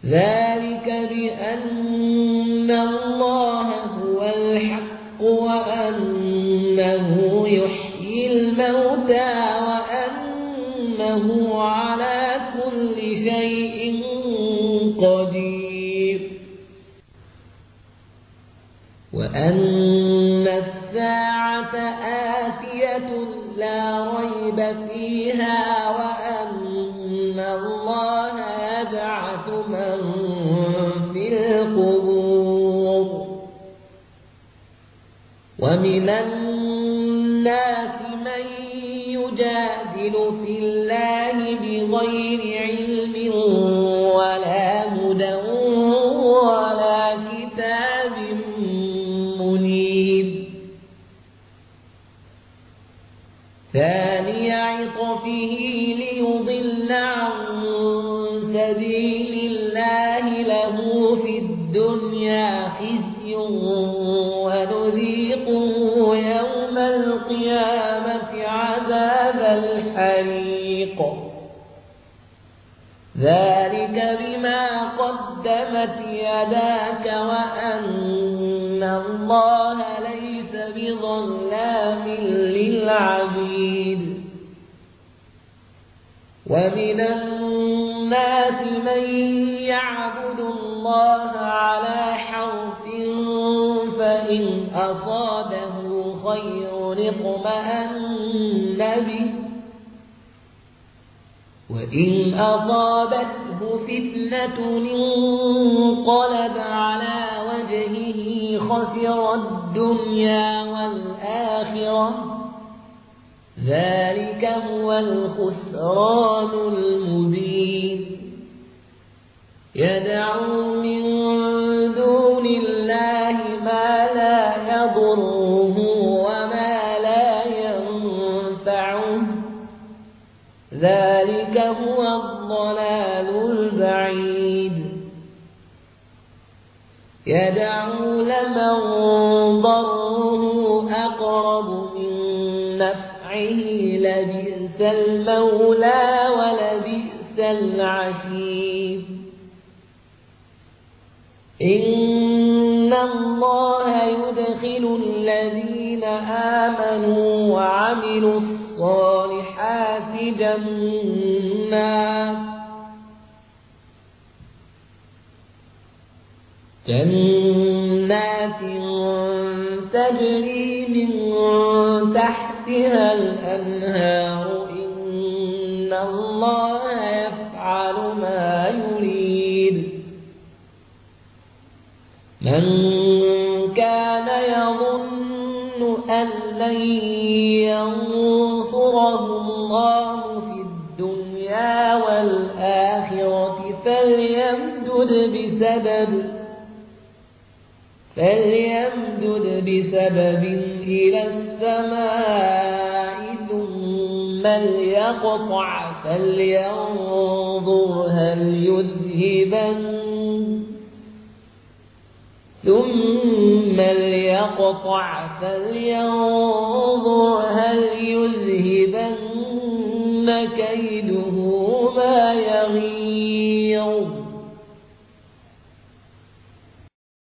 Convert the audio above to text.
ذلك بأن الله هو الحق وأنه يحيي الموتى وأنه على كل شيء قدير وأن الساعة آتية لا ريب فيها وأن الله يبعث من في القبور ومن الناس من يجادل في الله بغير علم ولا هدى ولا كتاب منير ثاني عطفه ليضل عن سبيل الله له في الدنيا خزي ونذيقه يوم القيامة عذاب الحريق ذلك بما قدمت يداك وأن الله ليس بظلام للعبيد ومن الناس من يعبد الله على حرف فإن أصابه خير اطمأن به وإن أصابته فتنة انقلب على وجهه خسر الدنيا والآخرة ذلك هو الخسران المبين يدعو من دون الله ما لا يضره وما لا ينفعه ذلك هو الضلال البعيد يدعو لمن ضره أقرب من نفعه لبئس المولى ولبئس العشير إن الله يدخل الذين آمنوا وعملوا الصالحات جنات تجري من تحتها الأنهار إن الله يفعل ما يريد من كان يظن أن لن ينصره الله في الدنيا والآخرة فليمدد بسبب إلى السماء ثم ليقطع فلينظر هل يذهبن كيده ما يغيظ